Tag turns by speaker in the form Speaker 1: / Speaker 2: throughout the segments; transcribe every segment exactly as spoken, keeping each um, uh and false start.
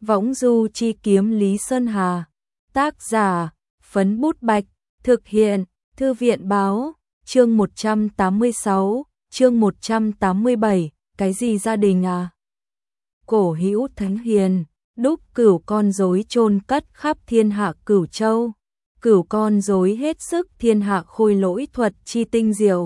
Speaker 1: Võng du chi kiếm Lý Sơn Hà. Tác giả, Phấn Bút Bạch. Thực hiện, Thư viện Báo. Chương một trăm tám mươi sáu, chương một trăm tám mươi bảy, cái gì gia đình à? Cổ hữu thánh hiền, đúc cửu con rối chôn cất khắp thiên hạ Cửu Châu. Cửu con rối hết sức thiên hạ khôi lỗi thuật chi tinh diệu.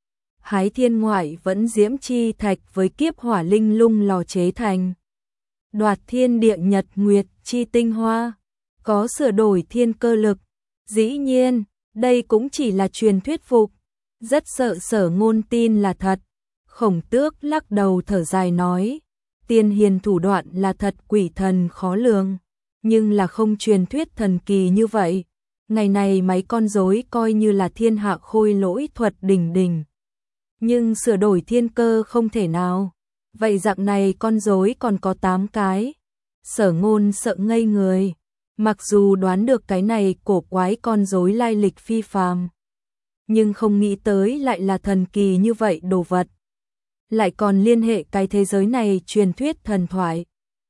Speaker 1: Hái thiên ngoại vẫn diễm chi thạch với kiếp hỏa linh lung lò chế thành. Đoạt thiên địa nhật nguyệt chi tinh hoa, có sửa đổi thiên cơ lực. Dĩ nhiên, đây cũng chỉ là truyền thuyết phục, rất sợ Sở Ngôn tin là thật. Khổng Tước lắc đầu thở dài nói, tiên hiền thủ đoạn là thật quỷ thần khó lường, nhưng là không truyền thuyết thần kỳ như vậy. Ngày này mấy con rối coi như là thiên hạ khôi lỗi thuật đỉnh đỉnh, nhưng sửa đổi thiên cơ không thể nào. Vậy dạng này con rối còn có tám cái. Sở Ngôn sợ ngây người, mặc dù đoán được cái này cổ quái con rối lai lịch phi phàm, nhưng không nghĩ tới lại là thần kỳ như vậy đồ vật. Lại còn liên hệ cái thế giới này truyền thuyết thần thoại.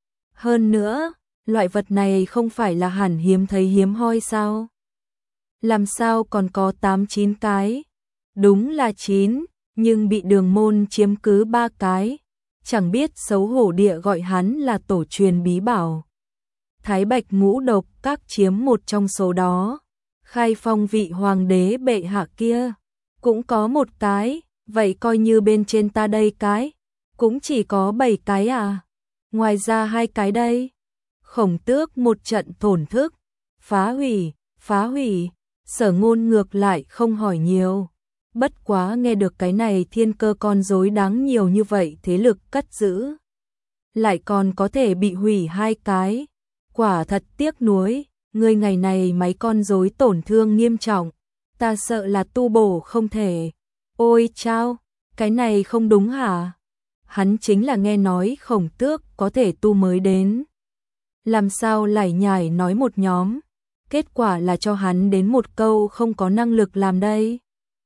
Speaker 1: Hơn nữa, loại vật này không phải là hẳn hiếm thấy hiếm hoi sao? Làm sao còn có tám chín cái? Đúng là chín, nhưng bị Đường Môn chiếm cứ ba cái. Chẳng biết xấu hổ địa gọi hắn là tổ truyền bí bảo. Thái Bạch Ngũ Độc Các chiếm một trong số đó. Khai Phong vị hoàng đế bệ hạ kia cũng có một cái, vậy coi như bên trên ta đây cái, cũng chỉ có bảy cái à? Ngoài ra hai cái đây. Khổng Tước một trận thổn thức, phá hủy, phá hủy. Sở Ngôn ngược lại không hỏi nhiều. Bất quá nghe được cái này thiên cơ con rối đáng nhiều như vậy thế lực cất giữ, lại còn có thể bị hủy hai cái. Quả thật tiếc nuối, người ngày này mấy con rối tổn thương nghiêm trọng, ta sợ là tu bổ không thể. Ôi chao, cái này không đúng hả? Hắn chính là nghe nói Khổng Tước có thể tu mới đến. Làm sao lải nhải nói một nhóm, kết quả là cho hắn đến một câu không có năng lực làm đây.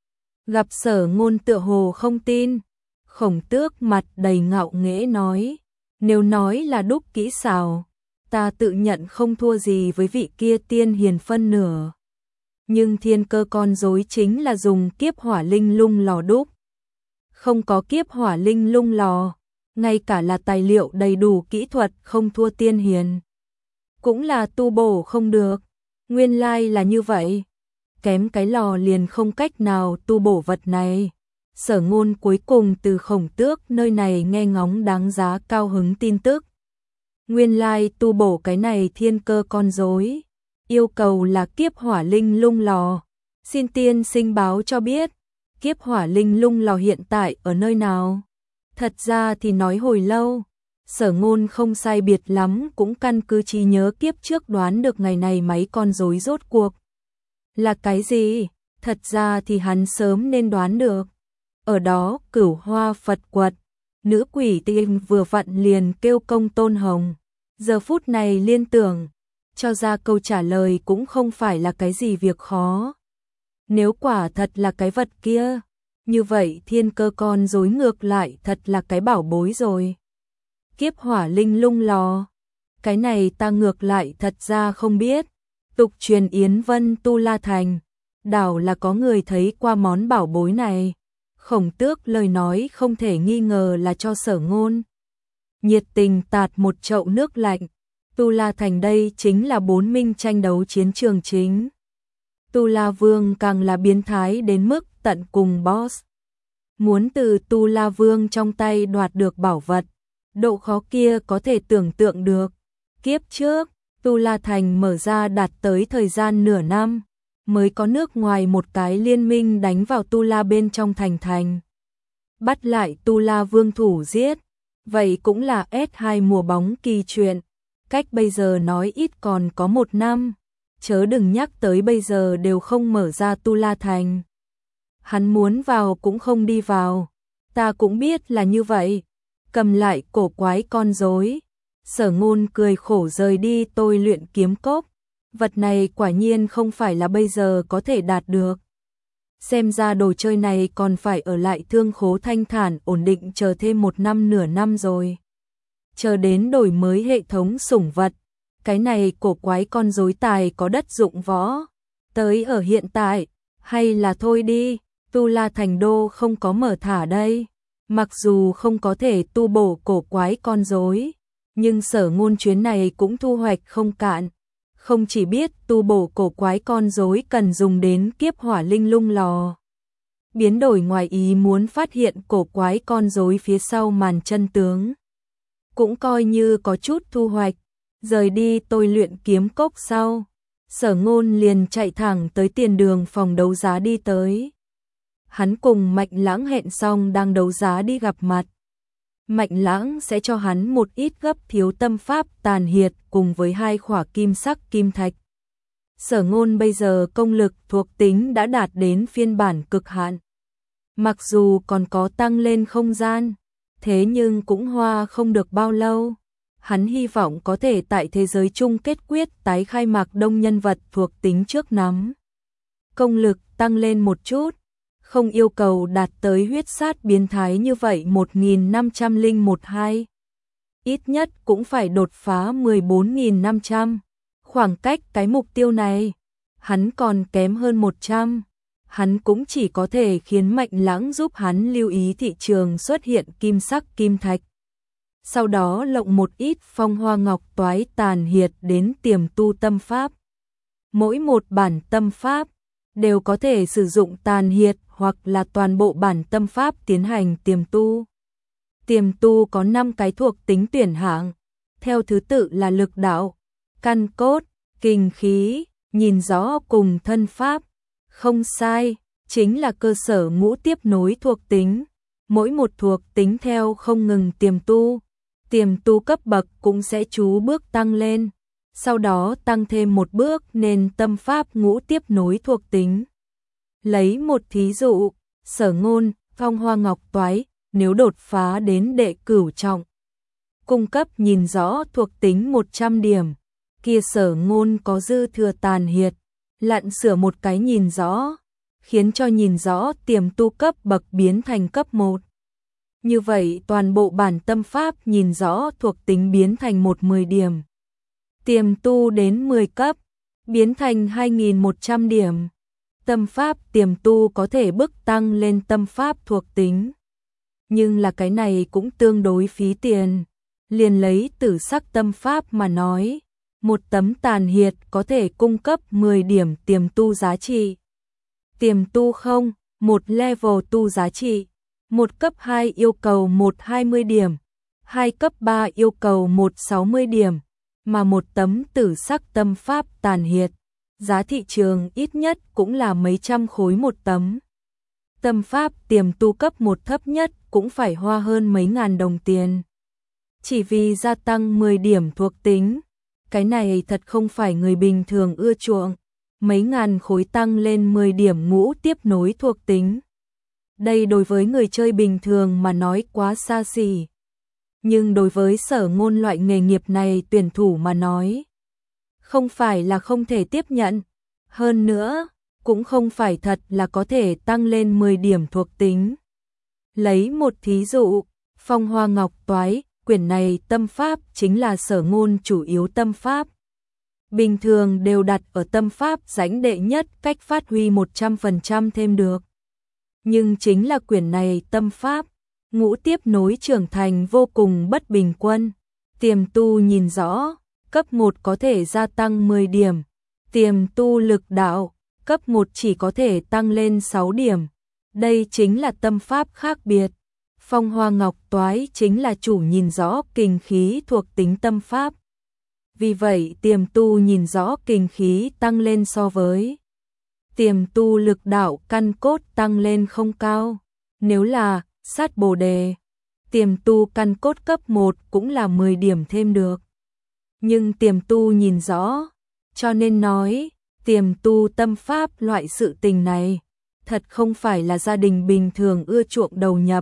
Speaker 1: Gặp Sở Ngôn tựa hồ không tin, Khổng Tước mặt đầy ngạo nghễ nói, nếu nói là đúc kỹ xảo, ta tự nhận không thua gì với vị kia tiên hiền phân nửa. Nhưng thiên cơ con rối chính là dùng kiếp hỏa linh lung lò đúc. Không có kiếp hỏa linh lung lò, ngay cả là tài liệu đầy đủ kỹ thuật không thua tiên hiền, cũng là tu bổ không được. Nguyên lai là như vậy. Kém cái lò liền không cách nào tu bổ vật này. Sở Ngôn cuối cùng từ Khổng Tước nơi này nghe ngóng đáng giá cao hứng tin tức. Nguyên lai tu bổ cái này thiên cơ con rối, yêu cầu là kiếp hỏa linh lung lò. Xin tiên sinh báo cho biết, kiếp hỏa linh lung lò hiện tại ở nơi nào? Thật ra thì nói hồi lâu, Sở Ngôn không sai biệt lắm cũng căn cứ trí nhớ kiếp trước đoán được ngày này mấy con rối rốt cuộc là cái gì. Thật ra thì hắn sớm nên đoán được. Ở đó Cửu Hoa Phật Quật, nữ quỷ tinh vừa vặn liền kêu công Tôn Hồng. Giờ phút này liên tưởng, cho ra câu trả lời cũng không phải là cái gì việc khó. Nếu quả thật là cái vật kia, như vậy thiên cơ con rối ngược lại thật là cái bảo bối rồi. Kiếp hỏa linh lung lò, cái này ta ngược lại thật ra không biết. Tục truyền Yến Vân Tu La Thành, đảo là có người thấy qua món bảo bối này. Khổng Tước lời nói không thể nghi ngờ là cho Sở Ngôn nhiệt tình tạt một chậu nước lạnh. Tu La Thành đây chính là bốn minh tranh đấu chiến trường chính. Tu La Vương càng là biến thái đến mức tận cùng boss. Muốn từ Tu La Vương trong tay đoạt được bảo vật, độ khó kia có thể tưởng tượng được. Kiếp trước, Tu La Thành mở ra đạt tới thời gian nửa năm, mới có nước ngoài một cái liên minh đánh vào Tu La bên trong thành thành. Bắt lại Tu La Vương thủ giết, vậy cũng là ét hai mùa bóng kỳ chuyện. Cách bây giờ nói ít còn có một năm, chớ đừng nhắc tới bây giờ đều không mở ra Tu La Thành. Hắn muốn vào cũng không đi vào, ta cũng biết là như vậy. Cầm lại cổ quái con rối, Sở Ngôn cười khổ rời đi tôi luyện kiếm cốc. Vật này quả nhiên không phải là bây giờ có thể đạt được. Xem ra đồ chơi này còn phải ở lại thương khố thanh thản ổn định chờ thêm một năm nửa năm rồi. chờ đến đổi mới hệ thống sủng vật. Cái này cổ quái con rối tài có đất dụng võ. Tới ở hiện tại, hay là thôi đi, Tu La Thành Đô không có mở thả đây. Mặc dù không có thể tu bổ cổ quái con rối, nhưng Sở Ngôn chuyến này cũng thu hoạch không cạn. Không chỉ biết tu bổ cổ quái con rối cần dùng đến kiếp hỏa linh lung lò. Biến đổi ngoài ý muốn phát hiện cổ quái con rối phía sau màn chân tướng. Cũng coi như có chút thu hoạch. Rời đi tôi luyện kiếm cốc sau, Sở Ngôn liền chạy thẳng tới tiền đường phòng đấu giá đi tới. Hắn cùng Mạnh Lãng hẹn xong đang đấu giá đi gặp mặt. Mạnh Lãng sẽ cho hắn một ít gấp thiếu tâm pháp tàn hiệt cùng với hai khỏa kim sắc kim thạch. Sở Ngôn bây giờ công lực thuộc tính đã đạt đến phiên bản cực hạn. Mặc dù còn có tăng lên không gian, thế nhưng cũng hoa không được bao lâu. Hắn hy vọng có thể tại thế giới chung kết quyết tái khai mạc đông nhân vật thuộc tính trước nắm. Công lực tăng lên một chút, không yêu cầu đạt tới huyết sát biến thái như vậy một nghìn năm trăm lẻ mốt hai. Ít nhất cũng phải đột phá mười bốn nghìn năm trăm. Khoảng cách cái mục tiêu này, hắn còn kém hơn một trăm. Hắn cũng chỉ có thể khiến Mạnh Lãng giúp hắn lưu ý thị trường xuất hiện kim sắc kim thạch. Sau đó lộng một ít phong hoa ngọc toái tàn hiệt đến tiềm tu tâm pháp. Mỗi một bản tâm pháp đều có thể sử dụng tàn hiệt hoặc là toàn bộ bản tâm pháp tiến hành tiềm tu. Tiềm tu có năm cái thuộc tính tuyển hạng, theo thứ tự là lực đạo, căn cốt, kình khí, nhìn rõ cùng thân pháp. Không sai, chính là cơ sở ngũ tiếp nối thuộc tính. Mỗi một thuộc tính theo không ngừng tiềm tu. Tiềm tu cấp bậc cũng sẽ chú bước tăng lên, sau đó tăng thêm một bước nên tâm pháp ngũ tiếp nối thuộc tính. Lấy một thí dụ, Sở Ngôn, phong hoa ngọc toái, nếu đột phá đến đệ cửu trọng, cung cấp nhìn rõ thuộc tính một trăm điểm, kia Sở Ngôn có dư thừa tàn hiệt, lặn sửa một cái nhìn rõ, khiến cho nhìn rõ tiềm tu cấp bậc biến thành cấp một. Như vậy toàn bộ bản tâm pháp nhìn rõ thuộc tính biến thành một trăm mười điểm. Tiềm tu đến mười cấp, biến thành hai nghìn một trăm điểm. Tâm pháp tiềm tu có thể bức tăng lên tâm pháp thuộc tính. Nhưng là cái này cũng tương đối phí tiền. Liền lấy tử sắc tâm pháp mà nói, một tấm tàn hiệt có thể cung cấp mười điểm tiềm tu giá trị. Tiềm tu không, một level tu giá trị. Một cấp hai yêu cầu một trăm hai mươi điểm, hai cấp ba yêu cầu một trăm sáu mươi điểm, mà một tấm tử sắc tâm pháp tàn hiệt, giá thị trường ít nhất cũng là mấy trăm khối một tấm. Tâm pháp tiềm tu cấp một thấp nhất cũng phải hoa hơn mấy ngàn đồng tiền. Chỉ vì gia tăng mười điểm thuộc tính, cái này thật không phải người bình thường ưa chuộng, mấy ngàn khối tăng lên mười điểm ngũ tiếp nối thuộc tính. Đây đối với người chơi bình thường mà nói quá xa xỉ. Nhưng đối với Sở Ngôn loại nghề nghiệp này tuyển thủ mà nói, không phải là không thể tiếp nhận. Hơn nữa, cũng không phải thật là có thể tăng lên mười điểm thuộc tính. Lấy một thí dụ, phong hoa ngọc toái, quyển này tâm pháp chính là Sở Ngôn chủ yếu tâm pháp. Bình thường đều đặt ở tâm pháp rãnh đệ nhất cách phát huy một trăm phần trăm thêm được. Nhưng chính là quyển này tâm pháp, ngũ tiếp nối trưởng thành vô cùng bất bình quân. Tiềm tu nhìn rõ, cấp một có thể gia tăng mười điểm. Tiềm tu lực đạo, cấp một chỉ có thể tăng lên sáu điểm. Đây chính là tâm pháp khác biệt. Phong hoa ngọc toái chính là chủ nhìn rõ kình khí thuộc tính tâm pháp. Vì vậy tiềm tu nhìn rõ kình khí tăng lên so với tiềm tu lực đạo căn cốt tăng lên không cao. Nếu là sát bồ đề, tiềm tu căn cốt cấp một cũng là mười điểm thêm được. Nhưng tiềm tu nhìn rõ, cho nên nói, tiềm tu tâm pháp loại sự tình này, thật không phải là gia đình bình thường ưa chuộng đầu nhập.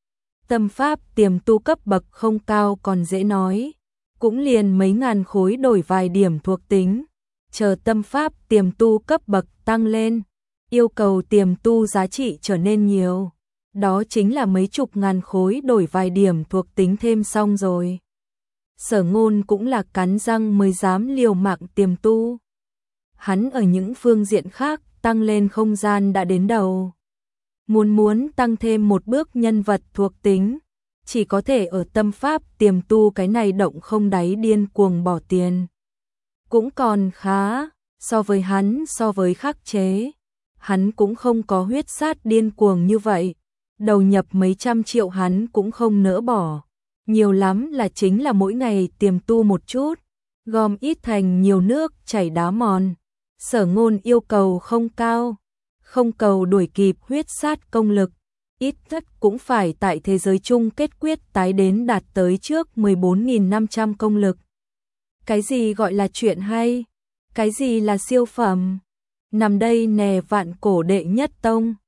Speaker 1: Tâm pháp tiềm tu cấp bậc không cao còn dễ nói, cũng liền mấy ngàn khối đổi vài điểm thuộc tính. Chờ tâm pháp tiềm tu cấp bậc tăng lên, yêu cầu tiềm tu giá trị trở nên nhiều. Đó chính là mấy chục ngàn khối đổi vài điểm thuộc tính thêm xong rồi. Sở Ngôn cũng là cắn răng mới dám liều mạng tiềm tu. Hắn ở những phương diện khác tăng lên không gian đã đến đầu. Muốn muốn tăng thêm một bước nhân vật thuộc tính, chỉ có thể ở tâm pháp tiềm tu cái này động không đáy điên cuồng bỏ tiền. Cũng còn khá, so với hắn so với khắc chế. Hắn cũng không có huyết sát điên cuồng như vậy. Đầu nhập mấy trăm triệu hắn cũng không nỡ bỏ. Nhiều lắm là chính là mỗi ngày tiềm tu một chút, gom ít thành nhiều nước chảy đá mòn. Sở Ngôn yêu cầu không cao, không cầu đuổi kịp huyết sát công lực, ít nhất cũng phải tại thế giới chung kết quyết tái đến đạt tới trước mười bốn nghìn năm trăm công lực. Cái gì gọi là chuyện hay? Cái gì là siêu phẩm? Nằm đây nè vạn cổ đệ nhất tông.